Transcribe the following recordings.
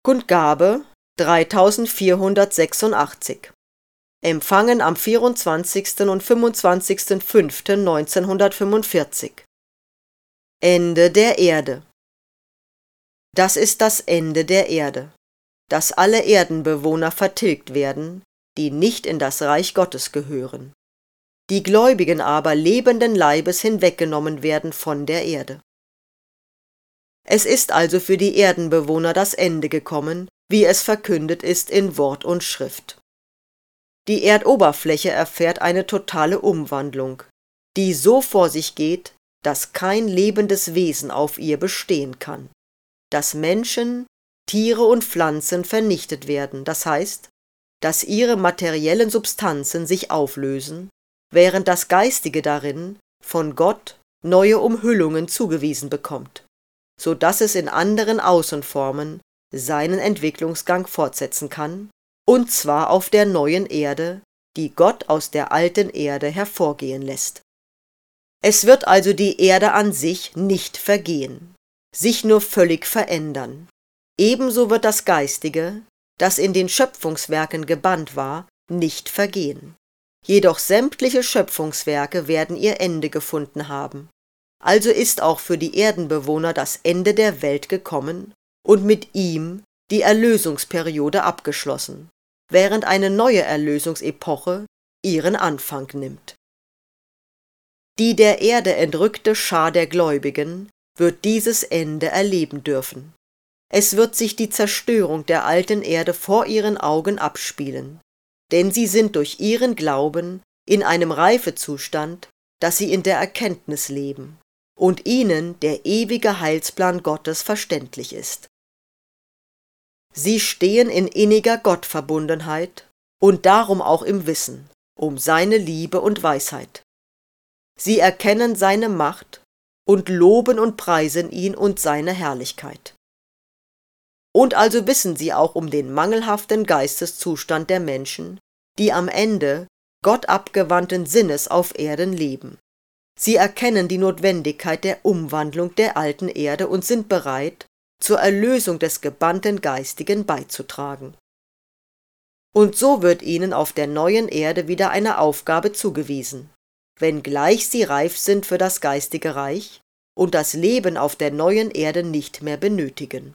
Kundgabe 3486. Empfangen am 24. und 25.05.1945. Ende der Erde. Das ist das Ende der Erde, dass alle Erdenbewohner vertilgt werden, die nicht in das Reich Gottes gehören, die Gläubigen aber lebenden Leibes hinweggenommen werden von der Erde. Es ist also für die Erdenbewohner das Ende gekommen, wie es verkündet ist in Wort und Schrift. Die Erdoberfläche erfährt eine totale Umwandlung, die so vor sich geht, dass kein lebendes Wesen auf ihr bestehen kann, dass Menschen, Tiere und Pflanzen vernichtet werden, das heißt, dass ihre materiellen Substanzen sich auflösen, während das Geistige darin von Gott neue Umhüllungen zugewiesen bekommt, so dass es in anderen Außenformen seinen Entwicklungsgang fortsetzen kann, und zwar auf der neuen Erde, die Gott aus der alten Erde hervorgehen lässt. Es wird also die Erde an sich nicht vergehen, sich nur völlig verändern. Ebenso wird das Geistige, das in den Schöpfungswerken gebannt war, nicht vergehen. Jedoch sämtliche Schöpfungswerke werden ihr Ende gefunden haben. Also ist auch für die Erdenbewohner das Ende der Welt gekommen und mit ihm die Erlösungsperiode abgeschlossen, während eine neue Erlösungsepoche ihren Anfang nimmt. Die der Erde entrückte Schar der Gläubigen wird dieses Ende erleben dürfen. Es wird sich die Zerstörung der alten Erde vor ihren Augen abspielen, denn sie sind durch ihren Glauben in einem Reifezustand, dass sie in der Erkenntnis leben und ihnen der ewige Heilsplan Gottes verständlich ist. Sie stehen in inniger Gottverbundenheit und darum auch im Wissen um seine Liebe und Weisheit. Sie erkennen seine Macht und loben und preisen ihn und seine Herrlichkeit. Und also wissen sie auch um den mangelhaften Geisteszustand der Menschen, die am Ende gottabgewandten Sinnes auf Erden leben. Sie erkennen die Notwendigkeit der Umwandlung der alten Erde und sind bereit, zur Erlösung des gebannten Geistigen beizutragen. Und so wird ihnen auf der neuen Erde wieder eine Aufgabe zugewiesen, wenngleich sie reif sind für das geistige Reich und das Leben auf der neuen Erde nicht mehr benötigen.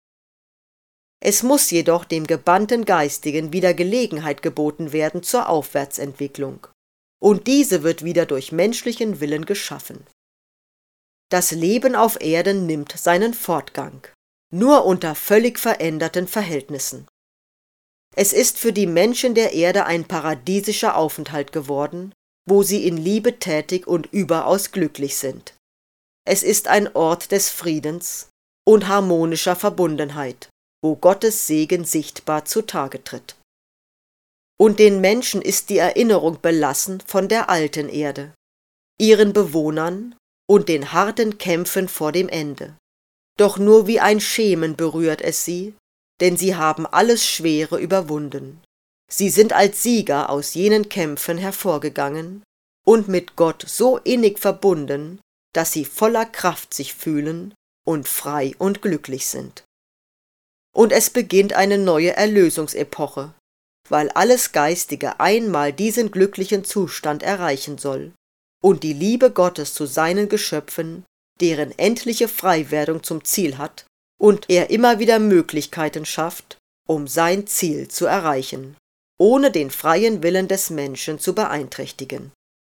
Es muss jedoch dem gebannten Geistigen wieder Gelegenheit geboten werden zur Aufwärtsentwicklung, und diese wird wieder durch menschlichen Willen geschaffen. Das Leben auf Erden nimmt seinen Fortgang, nur unter völlig veränderten Verhältnissen. Es ist für die Menschen der Erde ein paradiesischer Aufenthalt geworden, wo sie in Liebe tätig und überaus glücklich sind. Es ist ein Ort des Friedens und harmonischer Verbundenheit, wo Gottes Segen sichtbar zutage tritt. Und den Menschen ist die Erinnerung belassen von der alten Erde, ihren Bewohnern und den harten Kämpfen vor dem Ende. Doch nur wie ein Schemen berührt es sie, denn sie haben alles Schwere überwunden. Sie sind als Sieger aus jenen Kämpfen hervorgegangen und mit Gott so innig verbunden, dass sie voller Kraft sich fühlen und frei und glücklich sind. Und es beginnt eine neue Erlösungsepoche, weil alles Geistige einmal diesen glücklichen Zustand erreichen soll und die Liebe Gottes zu seinen Geschöpfen, deren endliche Freiwerdung zum Ziel hat, und er immer wieder Möglichkeiten schafft, um sein Ziel zu erreichen, ohne den freien Willen des Menschen zu beeinträchtigen.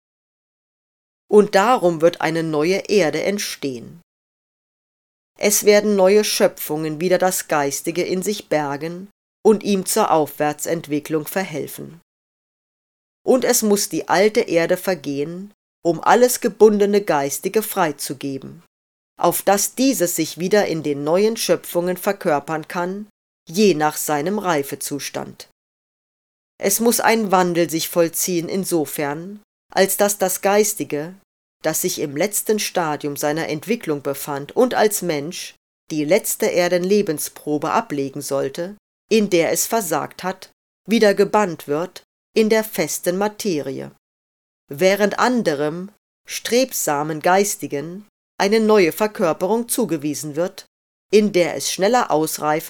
Und darum wird eine neue Erde entstehen. Es werden neue Schöpfungen wieder das Geistige in sich bergen und ihm zur Aufwärtsentwicklung verhelfen. Und es muss die alte Erde vergehen, um alles gebundene Geistige freizugeben, auf dass dieses sich wieder in den neuen Schöpfungen verkörpern kann, je nach seinem Reifezustand. Es muss ein Wandel sich vollziehen insofern, als dass das Geistige, das sich im letzten Stadium seiner Entwicklung befand und als Mensch die letzte Erdenlebensprobe ablegen sollte, in der es versagt hat, wieder gebannt wird in der festen Materie, während anderem strebsamen Geistigen eine neue Verkörperung zugewiesen wird, in der es schneller ausreifen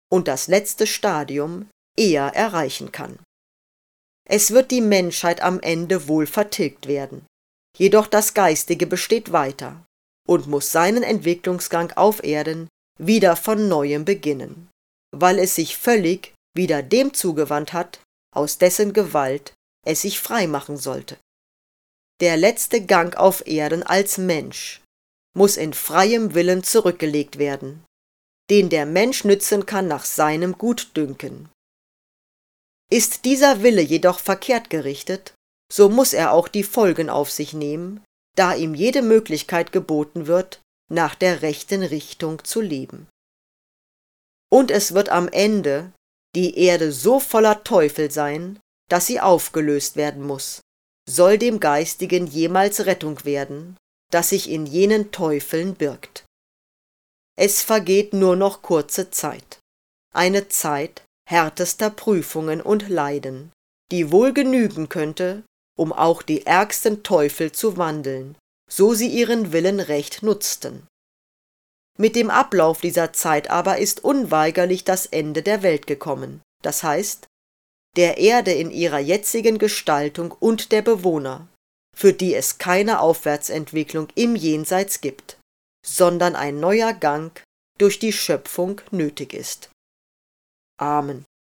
und das letzte Stadium eher erreichen kann. Es wird die Menschheit am Ende wohl vertilgt werden, jedoch das Geistige besteht weiter und muss seinen Entwicklungsgang auf Erden wieder von neuem beginnen, weil es sich völlig wieder dem zugewandt hat, aus dessen Gewalt es sich frei machen sollte. Der letzte Gang auf Erden als Mensch muss in freiem Willen zurückgelegt werden, den der Mensch nützen kann nach seinem Gutdünken. Ist dieser Wille jedoch verkehrt gerichtet, so muss er auch die Folgen auf sich nehmen, da ihm jede Möglichkeit geboten wird, nach der rechten Richtung zu leben. Und es wird am Ende die Erde so voller Teufel sein, dass sie aufgelöst werden muss, soll dem Geistigen jemals Rettung werden, das sich in jenen Teufeln birgt. Es vergeht nur noch kurze Zeit, eine Zeit härtester Prüfungen und Leiden, die wohl genügen könnte, um auch die ärgsten Teufel zu wandeln, so sie ihren Willen recht nutzten. Mit dem Ablauf dieser Zeit aber ist unweigerlich das Ende der Welt gekommen, das heißt, der Erde in ihrer jetzigen Gestaltung und der Bewohner, für die es keine Aufwärtsentwicklung im Jenseits gibt, sondern ein neuer Gang durch die Schöpfung nötig ist. Amen.